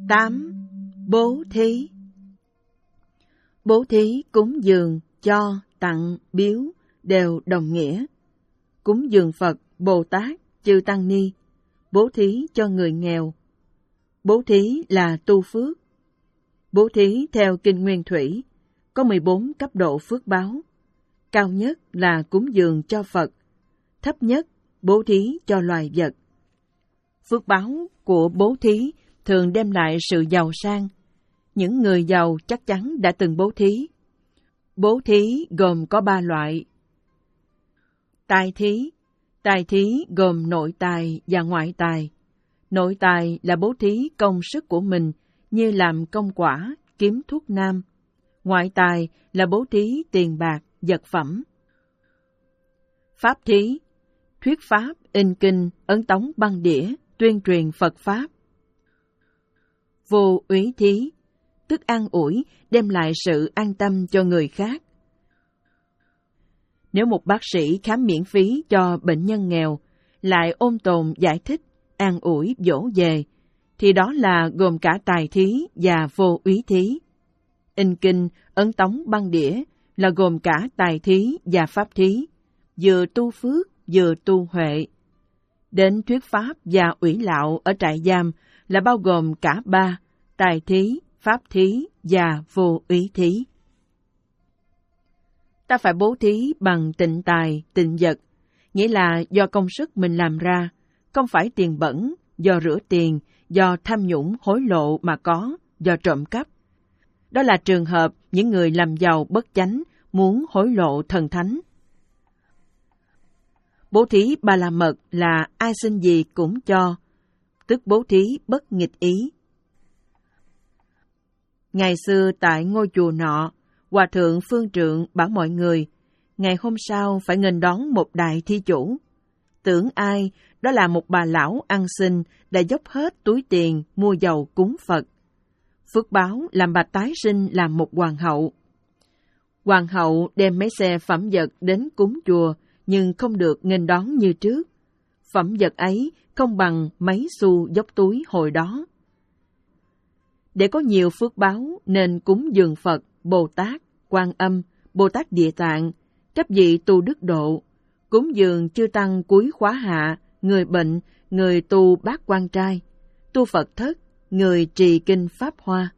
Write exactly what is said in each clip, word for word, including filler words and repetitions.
tám. Bố thí. Bố thí, cúng dường, cho, tặng, biếu đều đồng nghĩa. Cúng dường Phật, Bồ Tát, chư Tăng Ni, bố thí cho người nghèo. Bố thí là tu phước. Bố thí theo Kinh Nguyên Thủy có mười bốn cấp độ phước báo. Cao nhất là cúng dường cho Phật, thấp nhất bố thí cho loài vật. Phước báo của bố thí thường đem lại sự giàu sang. Những người giàu chắc chắn đã từng bố thí. Bố thí gồm có ba loại. Tài thí. Tài thí gồm nội tài và ngoại tài. Nội tài là bố thí công sức của mình như làm công quả, kiếm thuốc nam. Ngoại tài là bố thí tiền bạc, vật phẩm. Pháp thí. Thuyết pháp, in kinh, ấn tống băng đĩa, tuyên truyền Phật Pháp. Vô úy thí. Tức an ủi, đem lại sự an tâm cho người khác. Nếu một bác sĩ khám miễn phí cho bệnh nhân nghèo, lại ôn tồn giải thích, an ủi, dỗ về, thì đó là gồm cả tài thí và vô úy thí. In kinh, ấn tống băng đĩa là gồm cả tài thí và pháp thí, vừa tu phước, vừa tu huệ. Đến thuyết pháp và ủy lạo ở trại giam là bao gồm cả ba, tài thí, pháp thí và vô úy thí. Ta phải bố thí bằng tịnh tài, tịnh vật, nghĩa là do công sức mình làm ra, không phải tiền bẩn, do rửa tiền, do tham nhũng hối lộ mà có, do trộm cắp. Đó là trường hợp những người làm giàu bất chánh muốn hối lộ thần thánh. Bố thí Ba La Mật là ai xin gì cũng cho, tức bố thí bất nghịch ý. Ngày xưa tại ngôi chùa nọ, Hòa thượng Phương Trượng bảo mọi người, ngày hôm sau phải nghênh đón một đại thi chủ. Tưởng ai, đó là một bà lão ăn xin đã dốc hết túi tiền mua dầu cúng Phật. Phước báo làm bà tái sinh làm một hoàng hậu. Hoàng hậu đem mấy xe phẩm vật đến cúng chùa, nhưng không được nghênh đón như trước. Phẩm vật ấy không bằng mấy xu dốc túi hồi đó. Để có nhiều phước báo nên cúng dường Phật, Bồ Tát, Quan Âm, Bồ Tát Địa Tạng, các vị tu đức độ, cúng dường chư tăng cuối khóa hạ, người bệnh, người tu bát quan trai, tu Phật thất, người trì kinh Pháp Hoa.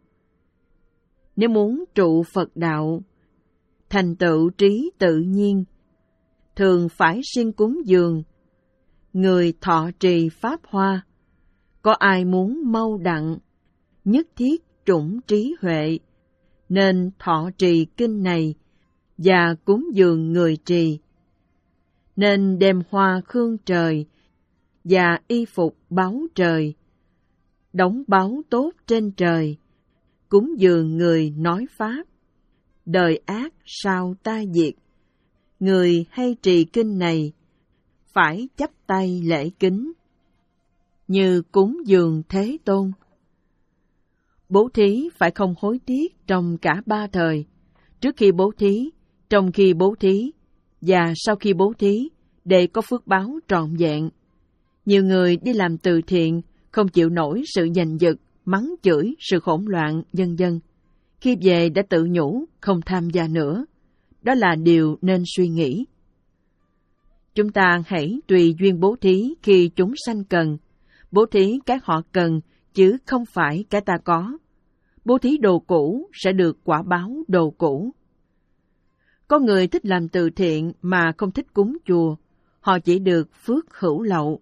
Nếu muốn trụ Phật đạo, thành tựu trí tự nhiên, thường phải siêng cúng dường, người thọ trì Pháp Hoa. Có ai muốn mau đặng, nhất thiết trũng trí huệ, nên thọ trì kinh này và cúng dường người trì. Nên đem hoa khương trời và y phục báu trời, đóng báu tốt trên trời, cúng dường người nói Pháp. Đời ác sao ta diệt, người hay trì kinh này, phải chắp tay lễ kính, như cúng dường Thế Tôn. Bố thí phải không hối tiếc trong cả ba thời, trước khi bố thí, trong khi bố thí, và sau khi bố thí, để có phước báo trọn vẹn. Nhiều người đi làm từ thiện, không chịu nổi sự giành giật, mắng chửi, sự hỗn loạn, vân vân. Khi về đã tự nhủ, không tham gia nữa. Đó là điều nên suy nghĩ. Chúng ta hãy tùy duyên bố thí khi chúng sanh cần. Bố thí cái họ cần, chứ không phải cái ta có. Bố thí đồ cũ sẽ được quả báo đồ cũ. Có người thích làm từ thiện mà không thích cúng chùa, họ chỉ được phước hữu lậu.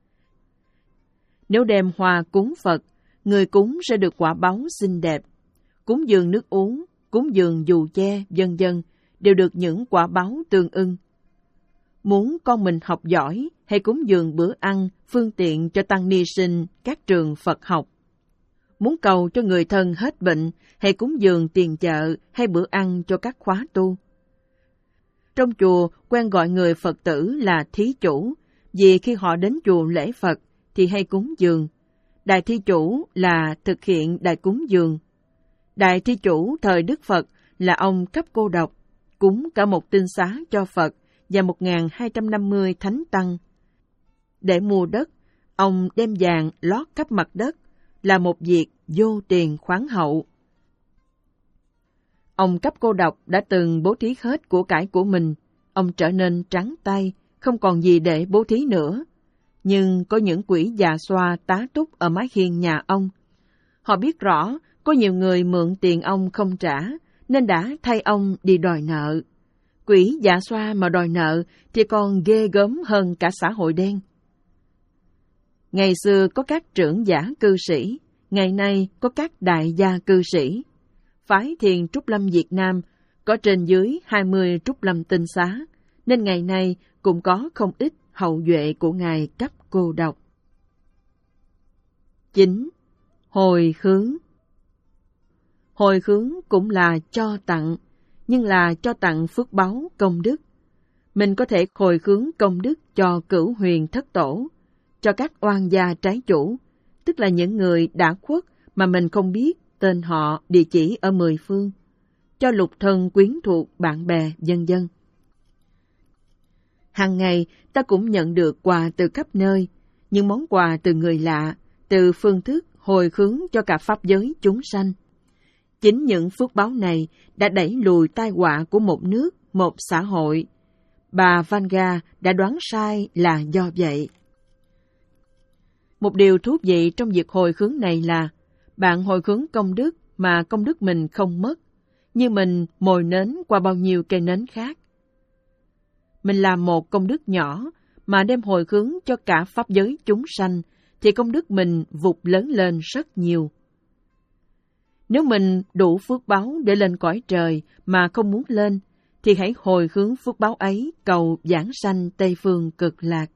Nếu đem hoa cúng Phật, người cúng sẽ được quả báo xinh đẹp. Cúng dường nước uống, cúng dường dù che, vân vân đều được những quả báo tương ưng. Muốn con mình học giỏi hay cúng dường bữa ăn, phương tiện cho tăng ni sinh các trường Phật học. Muốn cầu cho người thân hết bệnh hay cúng dường tiền chợ hay bữa ăn cho các khóa tu. Trong chùa quen gọi người Phật tử là thí chủ, vì khi họ đến chùa lễ Phật thì hay cúng dường. Đại thi chủ là thực hiện đại cúng dường. Đại thi chủ thời Đức Phật là ông Cấp Cô Độc, cúng cả một tinh xá cho Phật và một nghìn hai trăm năm mươi thánh tăng. Để mua đất, ông đem vàng lót khắp mặt đất, là một việc vô tiền khoáng hậu. Ông cấp cô độc đã từng bố thí hết của cải của mình, ông trở nên trắng tay, không còn gì để bố thí nữa. Nhưng có những quỷ già xoa tá túc ở mái hiên nhà ông. Họ biết rõ có nhiều người mượn tiền ông không trả, nên đã thay ông đi đòi nợ. Quỷ già xoa mà đòi nợ thì còn ghê gớm hơn cả xã hội đen. Ngày xưa có các trưởng giả cư sĩ, ngày nay có các đại gia cư sĩ. Phái Thiền Trúc Lâm Việt Nam có trên dưới hai mươi Trúc Lâm tinh xá, nên ngày nay cũng có không ít hậu duệ của Ngài cấp cô độc. chín. Hồi hướng. Hồi hướng cũng là cho tặng, nhưng là cho tặng phước báu công đức. Mình có thể hồi hướng công đức cho cửu huyền thất tổ, cho các oan gia trái chủ, tức là những người đã khuất mà mình không biết tên họ, địa chỉ ở mười phương, cho lục thân quyến thuộc, bạn bè, vân vân. Hàng ngày ta cũng nhận được quà từ khắp nơi, những món quà từ người lạ, từ phương thức hồi hướng cho cả pháp giới chúng sanh. Chính những phước báo này đã đẩy lùi tai họa của một nước, một xã hội. Bà Vanga đã đoán sai là do vậy. Một điều thú vị trong việc hồi hướng này là bạn hồi hướng công đức mà công đức mình không mất, như mình mồi nến qua bao nhiêu cây nến khác. Mình làm một công đức nhỏ mà đem hồi hướng cho cả pháp giới chúng sanh, thì công đức mình vụt lớn lên rất nhiều. Nếu mình đủ phước báu để lên cõi trời mà không muốn lên, thì hãy hồi hướng phước báu ấy cầu giảng sanh Tây Phương Cực Lạc.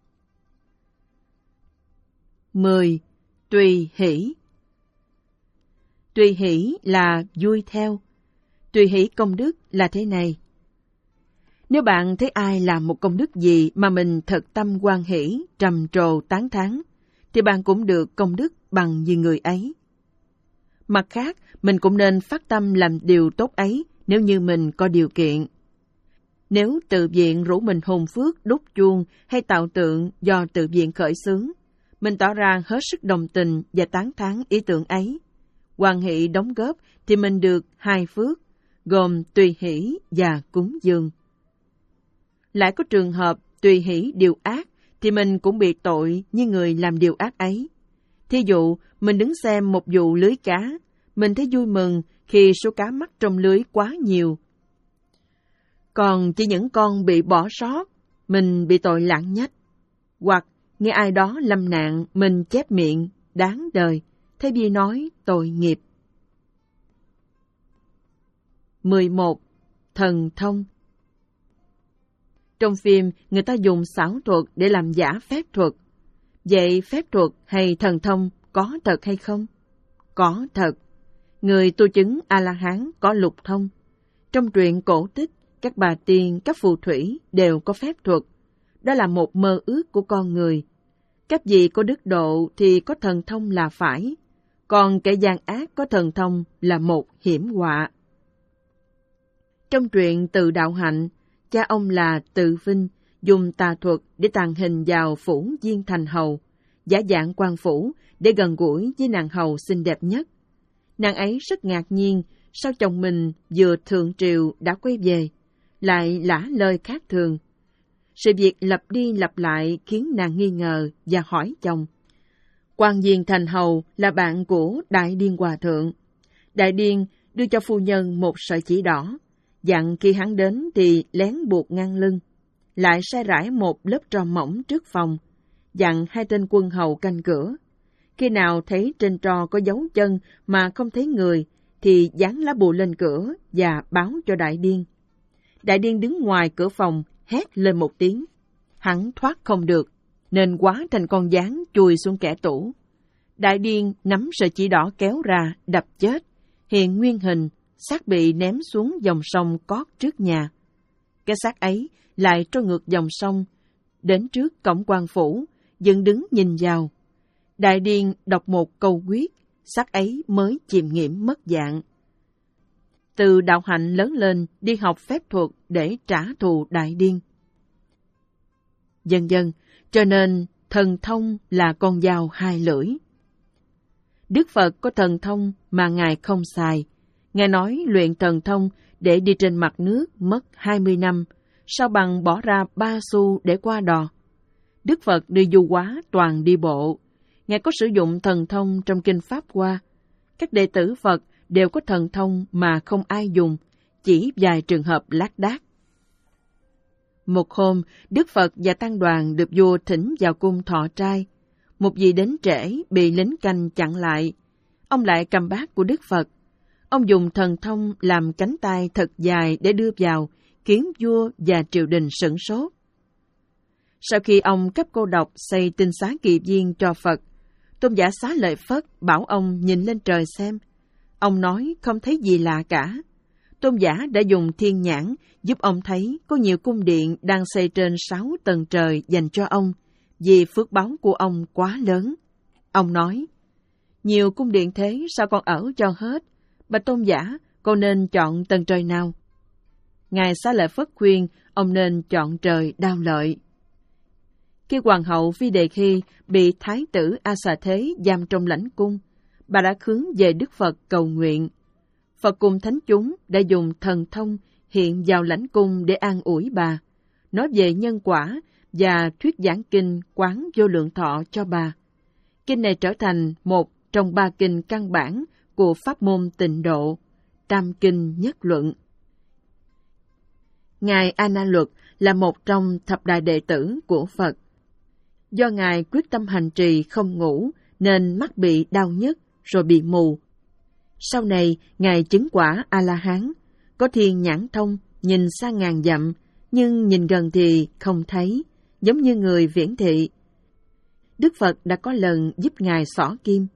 mười. Tùy hỷ. Tùy hỷ là vui theo. Tùy hỷ công đức là thế này. Nếu bạn thấy ai làm một công đức gì mà mình thật tâm hoan hỷ, trầm trồ tán thán, thì bạn cũng được công đức bằng như người ấy. Mặt khác, mình cũng nên phát tâm làm điều tốt ấy nếu như mình có điều kiện. Nếu tự viện rủ mình hùng phước, đúc chuông hay tạo tượng do tự viện khởi xướng, mình tỏ ra hết sức đồng tình và tán thán ý tưởng ấy. Hoan hỷ đóng góp thì mình được hai phước, gồm tùy hỷ và cúng dường. Lại có trường hợp tùy hỷ điều ác, thì mình cũng bị tội như người làm điều ác ấy. Thí dụ, mình đứng xem một vụ lưới cá, mình thấy vui mừng khi số cá mắc trong lưới quá nhiều. Còn chỉ những con bị bỏ sót, mình bị tội lạng nhách. Hoặc nghe ai đó lâm nạn, mình chép miệng, đáng đời, thay vì nói tội nghiệp. mười một. Thần thông. Trong phim, người ta dùng xảo thuật để làm giả phép thuật. Vậy phép thuật hay thần thông có thật hay không? Có thật. Người tu chứng A-la-hán có lục thông. Trong truyện cổ tích, các bà tiên, các phù thủy đều có phép thuật. Đó là một mơ ước của con người. Các vị có đức độ thì có thần thông là phải. Còn kẻ gian ác có thần thông là một hiểm họa. Trong truyện Từ Đạo Hạnh, cha ông là Từ Vinh dùng tà thuật để tàng hình vào phủ Diên Thành Hầu, giả dạng quan phủ để gần gũi với nàng hầu xinh đẹp nhất. Nàng ấy rất ngạc nhiên sao chồng mình vừa thượng triều đã quay về, lại lả lời khác thường. Sự việc lặp đi lặp lại khiến nàng nghi ngờ và hỏi chồng. Quan Diên Thành Hầu là bạn của Đại Điên Hòa Thượng. Đại Điên đưa cho phu nhân một sợi chỉ đỏ, dặn khi hắn đến thì lén buộc ngang lưng, lại sai rải một lớp tro mỏng trước phòng, dặn hai tên quân hầu canh cửa. Khi nào thấy trên tro có dấu chân mà không thấy người, thì dán lá bùa lên cửa và báo cho Đại Điên. Đại Điên đứng ngoài cửa phòng, hét lên một tiếng. Hắn thoát không được, nên hóa thành con gián chui xuống kẽ tủ. Đại Điên nắm sợi chỉ đỏ kéo ra, đập chết, hiện nguyên hình, xác bị ném xuống dòng sông cót trước nhà. Cái xác ấy lại trôi ngược dòng sông, đến trước cổng quan phủ, dựng đứng nhìn vào. Đại Điên đọc một câu quyết, xác ấy mới chìm nghiệm mất dạng. Từ Đạo Hạnh lớn lên đi học phép thuật để trả thù Đại Điên. Dần dần, cho nên thần thông là con dao hai lưỡi. Đức Phật có thần thông mà Ngài không xài. Ngài nói luyện thần thông để đi trên mặt nước mất hai mươi năm, sao bằng bỏ ra ba xu để qua đò. Đức Phật đi du hóa toàn đi bộ. Ngài có sử dụng thần thông trong kinh Pháp Hoa. Các đệ tử Phật đều có thần thông mà không ai dùng, chỉ vài trường hợp lác đác. Một hôm, Đức Phật và tăng đoàn được vua thỉnh vào cung thọ trai. Một vị đến trễ bị lính canh chặn lại. Ông lại cầm bát của Đức Phật. Ông dùng thần thông làm cánh tay thật dài để đưa vào, khiến vua và triều đình sửng sốt. Sau khi ông cấp cô độc xây tinh xá kỳ viên cho Phật, tôn giả Xá Lợi Phất bảo ông nhìn lên trời xem. Ông nói không thấy gì lạ cả. Tôn giả đã dùng thiên nhãn giúp ông thấy có nhiều cung điện đang xây trên sáu tầng trời dành cho ông, vì phước báu của ông quá lớn. Ông nói, nhiều cung điện thế sao con ở cho hết? Bạch tôn giả, con nên chọn tầng trời nào? Ngài Xá Lợi Phất khuyên ông nên chọn trời Đao Lợi. Khi hoàng hậu Phi Đề Khi bị thái tử A Xà Thế giam trong lãnh cung, bà đã hướng về Đức Phật cầu nguyện. Phật cùng thánh chúng đã dùng thần thông hiện vào lãnh cung để an ủi bà, nói về nhân quả và thuyết giảng kinh Quán Vô Lượng Thọ cho bà. Kinh này trở thành một trong ba kinh căn bản của pháp môn Tịnh Độ, Tam Kinh Nhất Luận. Ngài A Na Luật là một trong thập đại đệ tử của Phật. Do Ngài quyết tâm hành trì không ngủ nên mắt bị đau nhức rồi bị mù. Sau này, Ngài chứng quả A-la-hán, có thiên nhãn thông, nhìn xa ngàn dặm, nhưng nhìn gần thì không thấy, giống như người viễn thị. Đức Phật đã có lần giúp Ngài xỏ kim.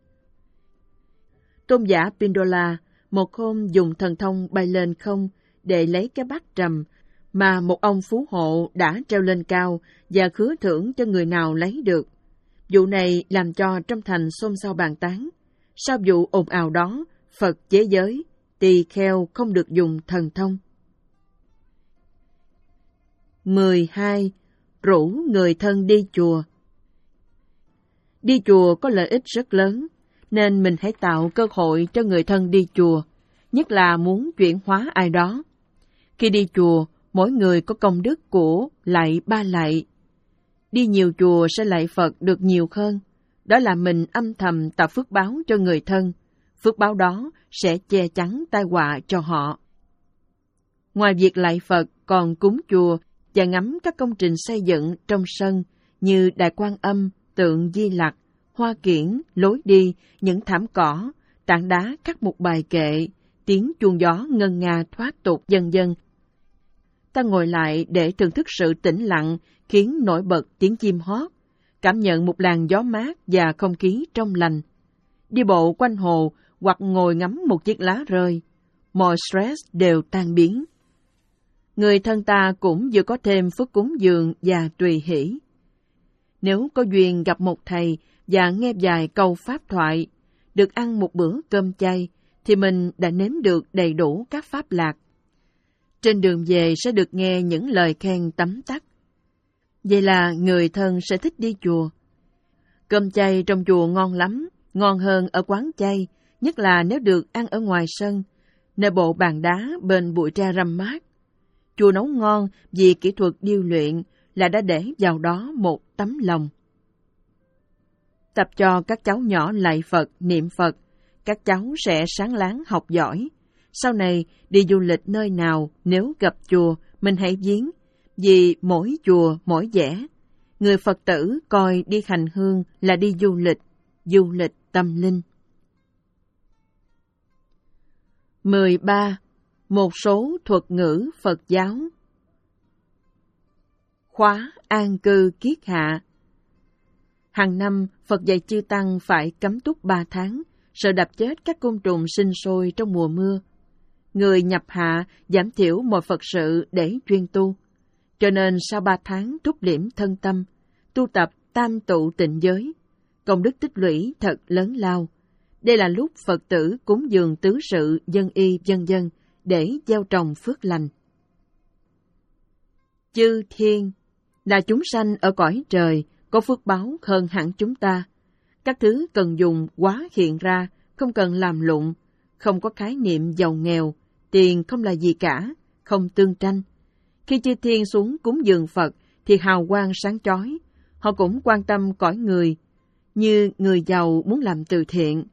Tôn giả Pindola một hôm dùng thần thông bay lên không để lấy cái bát trầm mà một ông phú hộ đã treo lên cao và hứa thưởng cho người nào lấy được. Vụ này làm cho trong thành xôn xao bàn tán. Sau vụ ồn ào đó, Phật chế giới, tỳ kheo không được dùng thần thông. mười hai. Rủ người thân đi chùa. Đi chùa có lợi ích rất lớn, nên mình hãy tạo cơ hội cho người thân đi chùa, nhất là muốn chuyển hóa ai đó. Khi đi chùa, mỗi người có công đức của lạy ba lạy. Đi nhiều chùa sẽ lạy Phật được nhiều hơn. Đó là mình âm thầm tạo phước báo cho người thân. Phước báo đó sẽ che chắn tai họa cho họ. Ngoài việc lạy Phật, còn cúng chùa và ngắm các công trình xây dựng trong sân như Đại Quan Âm, tượng Di Lặc, hoa kiển, lối đi, những thảm cỏ, tảng đá khắc một bài kệ, tiếng chuông gió ngân nga thoát tục vân vân. Ta ngồi lại để thưởng thức sự tĩnh lặng khiến nổi bật tiếng chim hót, cảm nhận một làn gió mát và không khí trong lành. Đi bộ quanh hồ hoặc ngồi ngắm một chiếc lá rơi, mọi stress đều tan biến. Người thân ta cũng vừa có thêm phước cúng dường và tùy hỷ. Nếu có duyên gặp một thầy và nghe vài câu pháp thoại, được ăn một bữa cơm chay, thì mình đã nếm được đầy đủ các pháp lạc. Trên đường về sẽ được nghe những lời khen tấm tắc. Vậy là người thân sẽ thích đi chùa. Cơm chay trong chùa ngon lắm, ngon hơn ở quán chay, nhất là nếu được ăn ở ngoài sân, nơi bộ bàn đá bên bụi tre râm mát. Chùa nấu ngon vì kỹ thuật điêu luyện là đã để vào đó một tấm lòng. Tập cho các cháu nhỏ lạy Phật, niệm Phật, các cháu sẽ sáng láng học giỏi. Sau này đi du lịch nơi nào nếu gặp chùa, mình hãy viếng, vì mỗi chùa mỗi vẻ. Người Phật tử coi đi hành hương là đi du lịch, du lịch tâm linh. mười ba. Một số thuật ngữ Phật giáo. Khóa an cư kiết hạ. Hàng năm, Phật dạy chư tăng phải cấm túc ba tháng, sợ đập chết các côn trùng sinh sôi trong mùa mưa. Người nhập hạ giảm thiểu mọi Phật sự để chuyên tu. Cho nên sau ba tháng trúc liễm thân tâm, tu tập tam tụ tịnh giới, công đức tích lũy thật lớn lao. Đây là lúc Phật tử cúng dường tứ sự, dân y, vân vân để gieo trồng phước lành. Chư thiên là chúng sanh ở cõi trời, có phước báo hơn hẳn chúng ta. Các thứ cần dùng quá hiện ra, không cần làm lụng, không có khái niệm giàu nghèo, tiền không là gì cả, không tương tranh. Khi chư thiên xuống cúng dường Phật thì hào quang sáng chói, họ cũng quan tâm cõi người, như người giàu muốn làm từ thiện.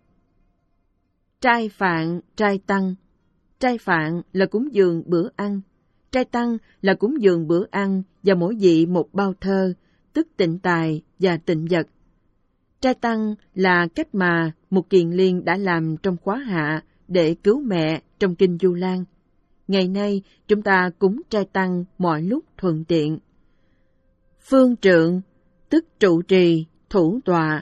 Trai phạn, trai tăng. Trai phạn là cúng dường bữa ăn, trai tăng là cúng dường bữa ăn và mỗi vị một bao thơ, tức tịnh tài và tịnh vật. Trai tăng là cách mà Mục Kiền Liên đã làm trong khóa hạ để cứu mẹ trong Kinh Du Lan. Ngày nay, chúng ta cúng trai tăng mọi lúc thuận tiện. Phương trượng, tức trụ trì, thủ tọa.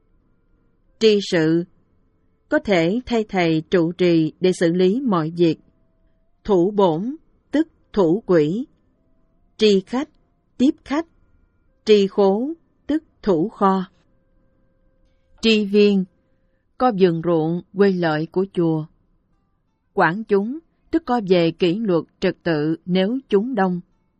Tri sự, có thể thay thầy trụ trì để xử lý mọi việc. Thủ bổn, tức thủ quỹ. Tri khách, tiếp khách. Tri khố, tức thủ kho. Tri viên, co vườn ruộng, quê lợi của chùa. Quản chúng, tức co về kỷ luật trật tự nếu chúng đông.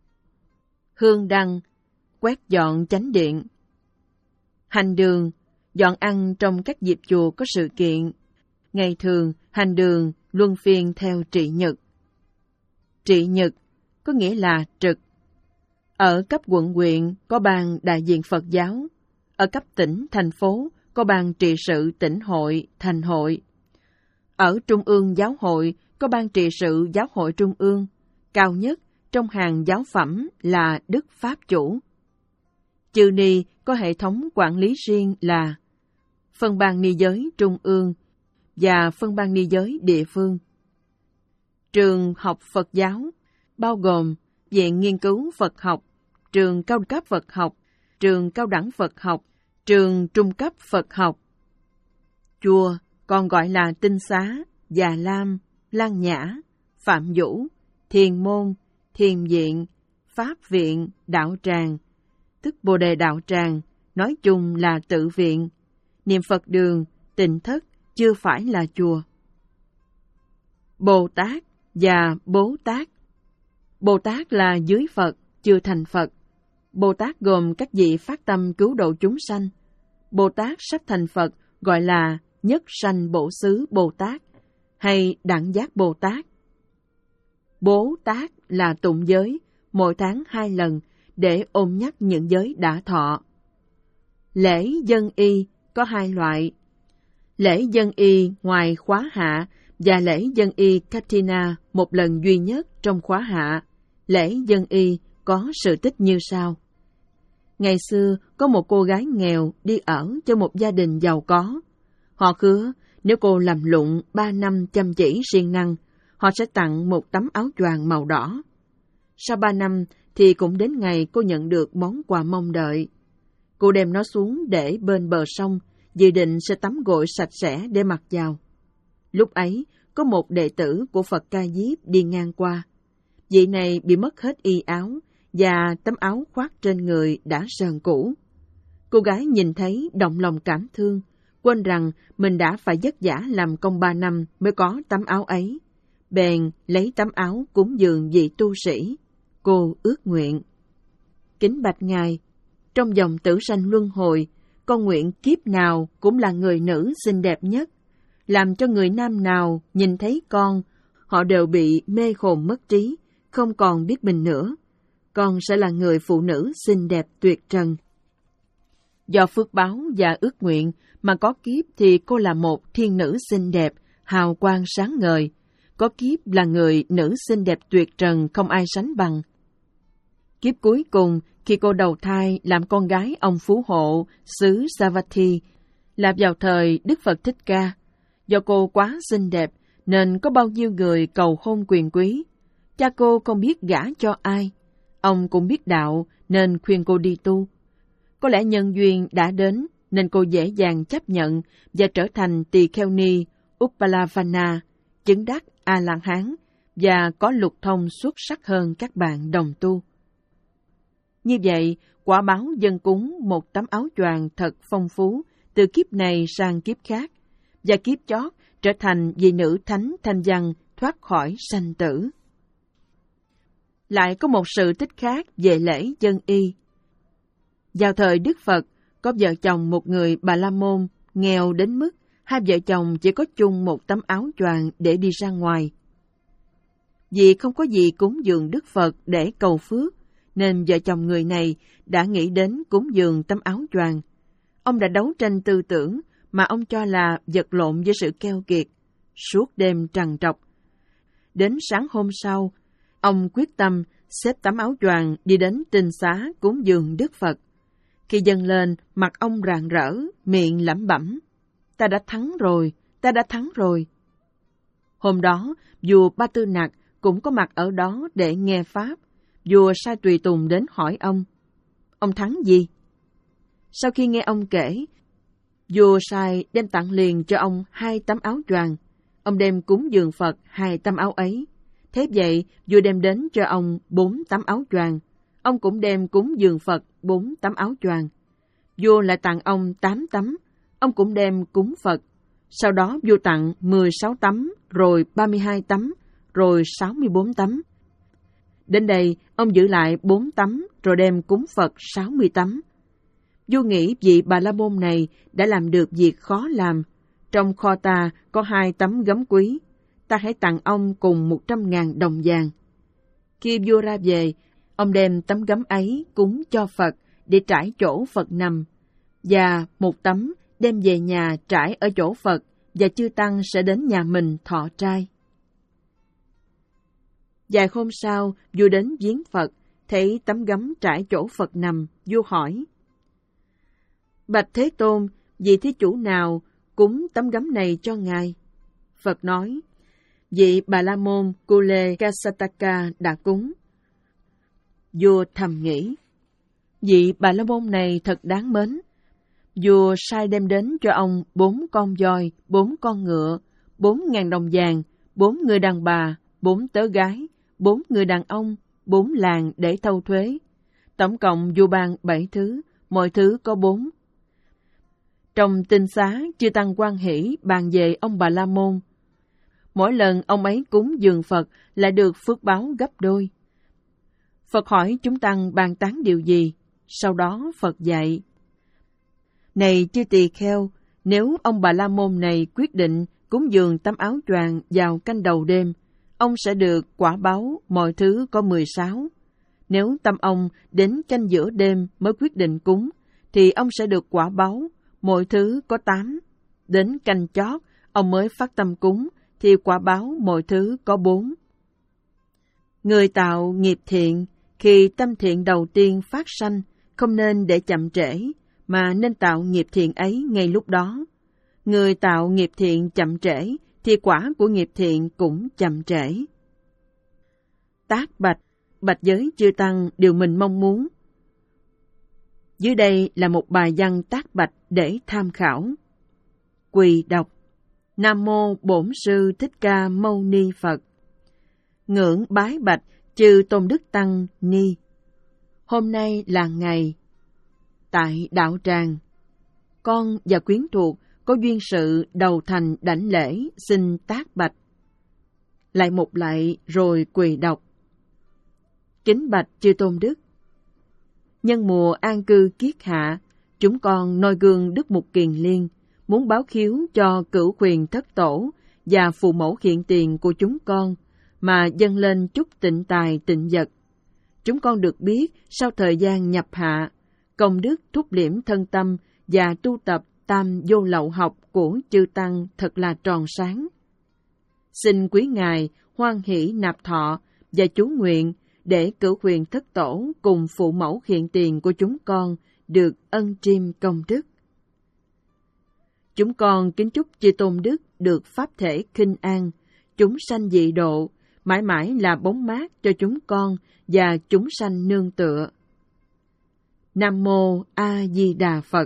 Hương đăng, quét dọn chánh điện. Hành đường, dọn ăn trong các dịp chùa có sự kiện. Ngày thường, hành đường luân phiên theo trị nhật. Trị nhật có nghĩa là trực. Ở cấp quận huyện có ban đại diện Phật giáo. Ở cấp tỉnh, thành phố có ban trị sự tỉnh hội, thành hội. Ở trung ương giáo hội có ban trị sự giáo hội trung ương. Cao nhất trong hàng giáo phẩm là Đức Pháp Chủ. Chư ni có hệ thống quản lý riêng là phân ban ni giới trung ương và phân ban ni giới địa phương. Trường học Phật giáo bao gồm Viện Nghiên cứu Phật học, Trường Cao cấp Phật học, Trường Cao đẳng Phật học, Trường Trung cấp Phật học. Chùa còn gọi là Tinh Xá, Già Lam, Lan Nhã, Phạm Vũ, Thiền Môn, Thiền Viện, Pháp Viện, Đạo Tràng, tức Bồ Đề Đạo Tràng, nói chung là tự viện. Niệm Phật đường, Tịnh thất chưa phải là chùa. Bồ Tát và Bố Tát. Bồ Tát là dưới Phật, chưa thành Phật. Bồ Tát gồm các vị phát tâm cứu độ chúng sanh. Bồ Tát sắp thành Phật gọi là Nhất Sanh Bổ Xứ Bồ Tát hay Đẳng Giác Bồ Tát. Bố Tát là tụng giới, mỗi tháng hai lần để ôn nhắc những giới đã thọ. Lễ dân y có hai loại. Lễ dân y ngoài khóa hạ và lễ dân y Katina một lần duy nhất trong khóa hạ. Lễ dân y có sự tích như sau. Ngày xưa có một cô gái nghèo đi ở cho một gia đình giàu có. Họ hứa nếu cô làm lụng ba năm chăm chỉ siêng năng, họ sẽ tặng một tấm áo choàng màu đỏ. Sau ba năm thì cũng đến ngày cô nhận được món quà mong đợi. Cô đem nó xuống để bên bờ sông, dự định sẽ tắm gội sạch sẽ để mặc vào. Lúc ấy, có một đệ tử của Phật Ca Diếp đi ngang qua. Vị này bị mất hết y áo và tấm áo khoác trên người đã sờn cũ. Cô gái nhìn thấy động lòng cảm thương, quên rằng mình đã phải vất vả làm công ba năm mới có tấm áo ấy. Bèn lấy tấm áo cúng dường vị tu sĩ. Cô ước nguyện. Kính bạch Ngài, trong dòng tử sanh luân hồi, con nguyện kiếp nào cũng là người nữ xinh đẹp nhất, làm cho người nam nào nhìn thấy con, họ đều bị mê hồn mất trí, không còn biết mình nữa. Con sẽ là người phụ nữ xinh đẹp tuyệt trần. Do phước báo và ước nguyện mà có kiếp thì cô là một thiên nữ xinh đẹp, hào quang sáng ngời. Có kiếp là người nữ xinh đẹp tuyệt trần không ai sánh bằng. Kiếp cuối cùng, khi cô đầu thai làm con gái ông Phú Hộ, xứ Savatthi, là vào thời Đức Phật Thích Ca. Do cô quá xinh đẹp, nên có bao nhiêu người cầu hôn quyền quý. Cha cô không biết gả cho ai. Ông cũng biết đạo, nên khuyên cô đi tu. Có lẽ nhân duyên đã đến, nên cô dễ dàng chấp nhận và trở thành tỳ kheo ni Uppalavana, chứng đắc A-la-hán và có lục thông xuất sắc hơn các bạn đồng tu. Như vậy, quả báo dân cúng một tấm áo choàng thật phong phú từ kiếp này sang kiếp khác, và kiếp chót trở thành vị nữ thánh thanh văn thoát khỏi sanh tử. Lại có một sự tích khác về lễ dân y. Vào thời Đức Phật, Có vợ chồng một người Bà La Môn, nghèo đến mức hai vợ chồng chỉ có chung một tấm áo choàng để đi ra ngoài. Vì không có gì cúng dường Đức Phật để cầu phước, nên vợ chồng người này đã nghĩ đến cúng dường tấm áo choàng. Ông đã đấu tranh tư tưởng mà ông cho là vật lộn với sự keo kiệt, suốt đêm trằn trọc. Đến sáng hôm sau, ông quyết tâm xếp tấm áo choàng đi đến tinh xá cúng dường Đức Phật. Khi dâng lên, mặt ông rạng rỡ, miệng lẩm bẩm: "Ta đã thắng rồi, ta đã thắng rồi." Hôm đó, vua Ba Tư Nặc cũng có mặt ở đó để nghe pháp. Vua sai tùy tùng đến hỏi ông: "Ông thắng gì?" Sau khi nghe ông kể, vua sai đem tặng liền cho ông hai tấm áo choàng. Ông đem cúng dường Phật hai tấm áo ấy. Thế vậy, vua đem đến cho ông bốn tấm áo choàng. Ông cũng đem cúng dường Phật bốn tấm áo choàng. Vua lại tặng ông tám tấm. Ông cũng đem cúng Phật. Sau đó vua tặng mười sáu tấm, rồi ba mươi hai tấm, rồi sáu mươi bốn tấm. Đến đây, ông giữ lại bốn tấm, rồi đem cúng Phật sáu mươi tấm. Vua nghĩ vị Bà La Môn này đã làm được việc khó làm. Trong kho ta có hai tấm gấm quý, ta hãy tặng ông cùng một trăm ngàn đồng vàng. Khi vua ra về, ông đem tấm gấm ấy cúng cho Phật để trải chỗ Phật nằm, và một tấm đem về nhà trải ở chỗ Phật, và chư tăng sẽ đến nhà mình thọ trai. Vài hôm sau, vua đến viếng Phật, thấy tấm gấm trải chỗ Phật nằm, vua hỏi: "Bạch Thế Tôn, vị thí chủ nào cúng tấm gấm này cho ngài?" Phật nói: "Vị Bà La Môn Kule Kasataka đã cúng." Vua thầm nghĩ: vị Bà La Môn này thật đáng mến. Vua sai đem đến cho ông bốn con voi, bốn con ngựa, bốn ngàn đồng vàng, bốn người đàn bà, bốn tớ gái, bốn người đàn ông, bốn làng để thâu thuế. Tổng cộng vua ban bảy thứ, mọi thứ có bốn. Trong tinh xá, chư tăng hoan hỷ bàn về ông Bà La Môn. Mỗi lần ông ấy cúng dường Phật lại được phước báo gấp đôi. Phật hỏi chúng tăng bàn tán điều gì? Sau đó Phật dạy: "Này chư tỳ kheo, nếu ông Bà La Môn này quyết định cúng dường tấm áo choàng vào canh đầu đêm, ông sẽ được quả báo mọi thứ có mười sáu. Nếu tâm ông đến canh giữa đêm mới quyết định cúng, thì ông sẽ được quả báo mọi thứ có tám. Đến canh chót, ông mới phát tâm cúng, thì quả báo mọi thứ có bốn. Người tạo nghiệp thiện, khi tâm thiện đầu tiên phát sanh, không nên để chậm trễ, mà nên tạo nghiệp thiện ấy ngay lúc đó. Người tạo nghiệp thiện chậm trễ, thì quả của nghiệp thiện cũng chậm trễ." Tác bạch, bạch giới chư tăng điều mình mong muốn. Dưới đây là một bài văn tác bạch để tham khảo. Quỳ đọc: Nam mô Bổn Sư Thích Ca Mâu Ni Phật. Ngưỡng bái bạch chư Tôn Đức Tăng Ni. Hôm nay là ngày tại đạo tràng, con và quyến thuộc có duyên sự đầu thành đảnh lễ xin tác bạch. Lại một lạy rồi quỳ đọc: Kính bạch chư Tôn Đức. Nhân mùa an cư kiết hạ, chúng con noi gương Đức Mục Kiền Liên, muốn báo khiếu cho cửu quyền thất tổ và phụ mẫu hiện tiền của chúng con, mà dâng lên chút tịnh tài tịnh vật. Chúng con được biết sau thời gian nhập hạ, công đức thúc liễm thân tâm và tu tập tam vô lậu học của chư Tăng thật là tròn sáng. Xin quý Ngài hoan hỷ nạp thọ và chú nguyện để cửu quyền thất tổ cùng phụ mẫu hiện tiền của chúng con được ân triêm công đức. Chúng con kính chúc chư Tôn Đức được pháp thể khinh an, chúng sanh dị độ, mãi mãi là bóng mát cho chúng con và chúng sanh nương tựa. Nam mô A Di Đà Phật.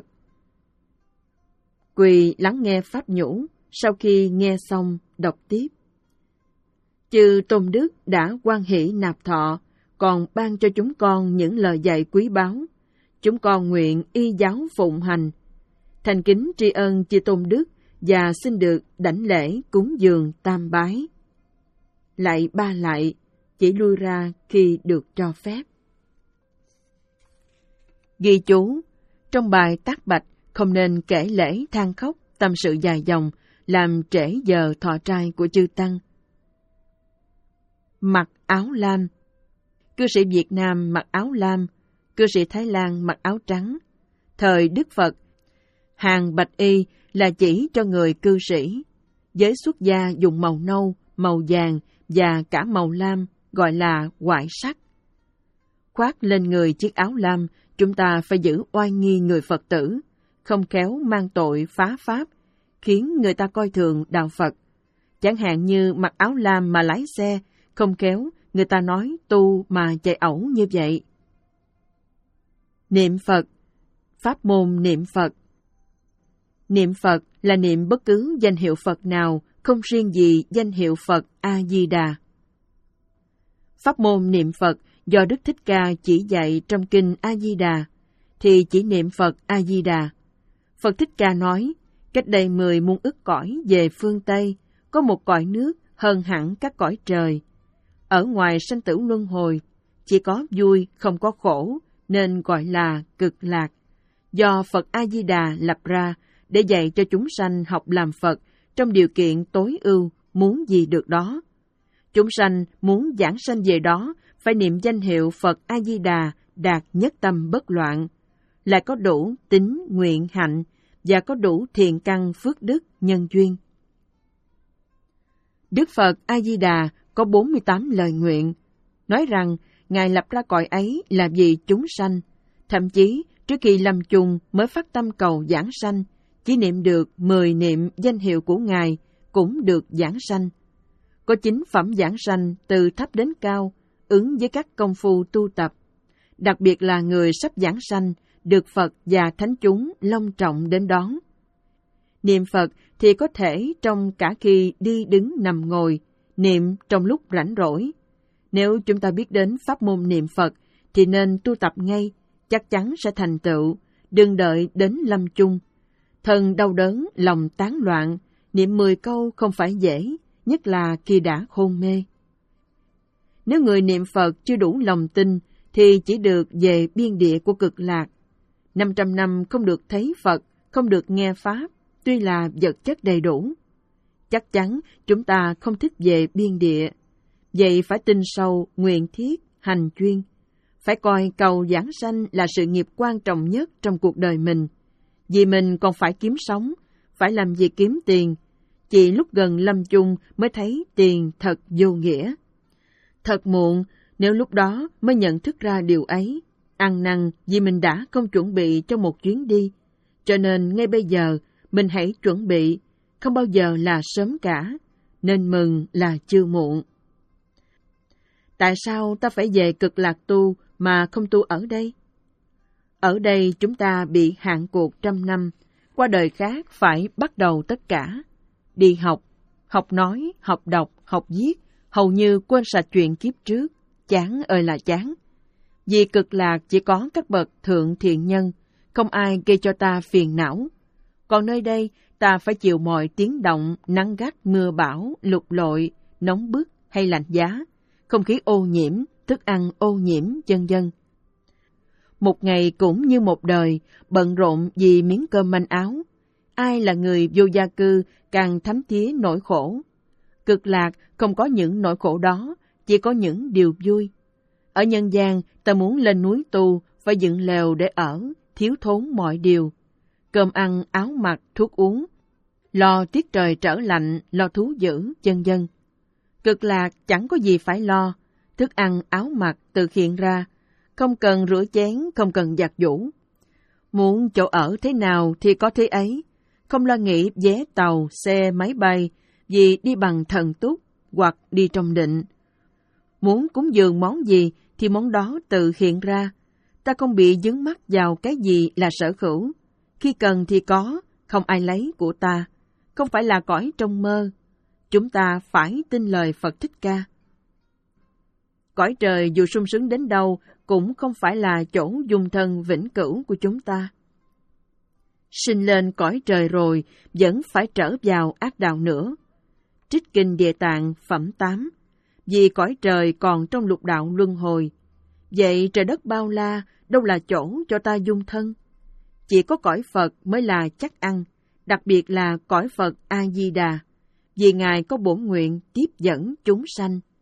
Quỳ lắng nghe pháp nhũ, sau khi nghe xong đọc tiếp. Chư Tôn Đức đã hoan hỷ nạp thọ, còn ban cho chúng con những lời dạy quý báu. Chúng con nguyện y giáo phụng hành, thành kính tri ân chư Tôn Đức và xin được đảnh lễ cúng dường tam bái. Lạy ba lạy, chỉ lui ra khi được cho phép. Ghi chú: Trong bài tác bạch không nên kể lễ than khóc, tâm sự dài dòng, làm trễ giờ thọ trai của chư Tăng. Mặc áo lam. Cư sĩ Việt Nam mặc áo lam, cư sĩ Thái Lan mặc áo trắng. Thời Đức Phật, hàng bạch y là chỉ cho người cư sĩ. Giới xuất gia dùng màu nâu, màu vàng và cả màu lam, gọi là ngoại sắc. Khoác lên người chiếc áo lam, chúng ta phải giữ oai nghi người Phật tử, không khéo mang tội phá pháp, khiến người ta coi thường đạo Phật. Chẳng hạn như mặc áo lam mà lái xe, không khéo người ta nói tu mà chạy ẩu như vậy. Niệm Phật. Pháp môn niệm Phật. Niệm Phật là niệm bất cứ danh hiệu Phật nào, không riêng gì danh hiệu Phật A-di-đà. Pháp môn niệm Phật do Đức Thích Ca chỉ dạy trong kinh A-di-đà, thì chỉ niệm Phật A-di-đà. Phật Thích Ca nói, cách đây mười muôn ức cõi về phương Tây, có một cõi nước hơn hẳn các cõi trời. Ở ngoài sanh tử luân hồi, chỉ có vui không có khổ, nên gọi là cực lạc. Do Phật A-di-đà lập ra để dạy cho chúng sanh học làm Phật trong điều kiện tối ưu, muốn gì được đó. Chúng sanh muốn giảng sanh về đó phải niệm danh hiệu Phật A-di-đà đạt nhất tâm bất loạn, lại có đủ tín nguyện hạnh và có đủ thiện căn phước đức nhân duyên. Đức Phật A-di-đà có bốn mươi tám lời nguyện, nói rằng Ngài lập ra cõi ấy là vì chúng sanh, thậm chí trước khi lâm chung mới phát tâm cầu giảng sanh, chỉ niệm được mười niệm danh hiệu của Ngài cũng được giảng sanh. Có chín phẩm giảng sanh từ thấp đến cao, ứng với các công phu tu tập. Đặc biệt là người sắp giảng sanh, được Phật và thánh chúng long trọng đến đón. Niệm Phật thì có thể trong cả khi đi đứng nằm ngồi, niệm trong lúc rảnh rỗi. Nếu chúng ta biết đến pháp môn niệm Phật thì nên tu tập ngay, chắc chắn sẽ thành tựu, đừng đợi đến lâm chung. Thân đau đớn, lòng tán loạn, niệm mười câu không phải dễ, nhất là khi đã hôn mê. Nếu người niệm Phật chưa đủ lòng tin thì chỉ được về biên địa của cực lạc. Năm trăm năm không được thấy Phật, không được nghe Pháp, tuy là vật chất đầy đủ. Chắc chắn chúng ta không thích về biên địa. Vậy phải tin sâu, nguyện thiết, hành chuyên. Phải coi cầu giảng sanh là sự nghiệp quan trọng nhất trong cuộc đời mình. Vì mình còn phải kiếm sống, phải làm việc kiếm tiền. Chỉ lúc gần lâm chung mới thấy tiền thật vô nghĩa. Thật muộn nếu lúc đó mới nhận thức ra điều ấy. Ăn năn vì mình đã không chuẩn bị cho một chuyến đi. Cho nên ngay bây giờ mình hãy chuẩn bị, không bao giờ là sớm cả, nên mừng là chưa muộn. Tại sao ta phải về cực lạc tu mà không tu ở đây? Ở đây chúng ta bị hạn cuộc trăm năm, qua đời khác phải bắt đầu tất cả. Đi học, học nói, học đọc, học viết, hầu như quên sạch chuyện kiếp trước, chán ơi là chán. Vì cực lạc chỉ có các bậc thượng thiện nhân, không ai gây cho ta phiền não. Còn nơi đây, ta phải chịu mọi tiếng động, nắng gắt, mưa bão, lụt lội, nóng bức hay lạnh giá, không khí ô nhiễm, thức ăn ô nhiễm, vân vân. Một ngày cũng như một đời, bận rộn vì miếng cơm manh áo. Ai là người vô gia cư càng thấm thía nỗi khổ. Cực lạc không có những nỗi khổ đó, chỉ có những điều vui. Ở nhân gian, ta muốn lên núi tu, phải dựng lều để ở, thiếu thốn mọi điều. Cơm ăn, áo mặc, thuốc uống. Lo tiết trời trở lạnh, lo thú dữ, vân vân. Cực lạc chẳng có gì phải lo. Thức ăn, áo mặc tự hiện ra. Không cần rửa chén, không cần giặt giũ. Muốn chỗ ở thế nào thì có thế ấy. Không lo nghĩ vé tàu, xe, máy bay, vì đi bằng thần túc hoặc đi trong định. Muốn cúng dường món gì thì món đó tự hiện ra. Ta không bị dướng mắc vào cái gì là sở hữu. Khi cần thì có, không ai lấy của ta. Không phải là cõi trong mơ. Chúng ta phải tin lời Phật Thích Ca. Cõi trời dù sung sướng đến đâu cũng không phải là chỗ dung thân vĩnh cửu của chúng ta. Sinh lên cõi trời rồi vẫn phải trở vào ác đạo nữa. Trích Kinh Địa Tạng phẩm tám. Vì cõi trời còn trong lục đạo luân hồi. Vậy trời đất bao la đâu là chỗ cho ta dung thân? chỉ có cõi Phật mới là chắc ăn, đặc biệt là cõi Phật A-di-đà, vì Ngài có bổn nguyện tiếp dẫn chúng sanh.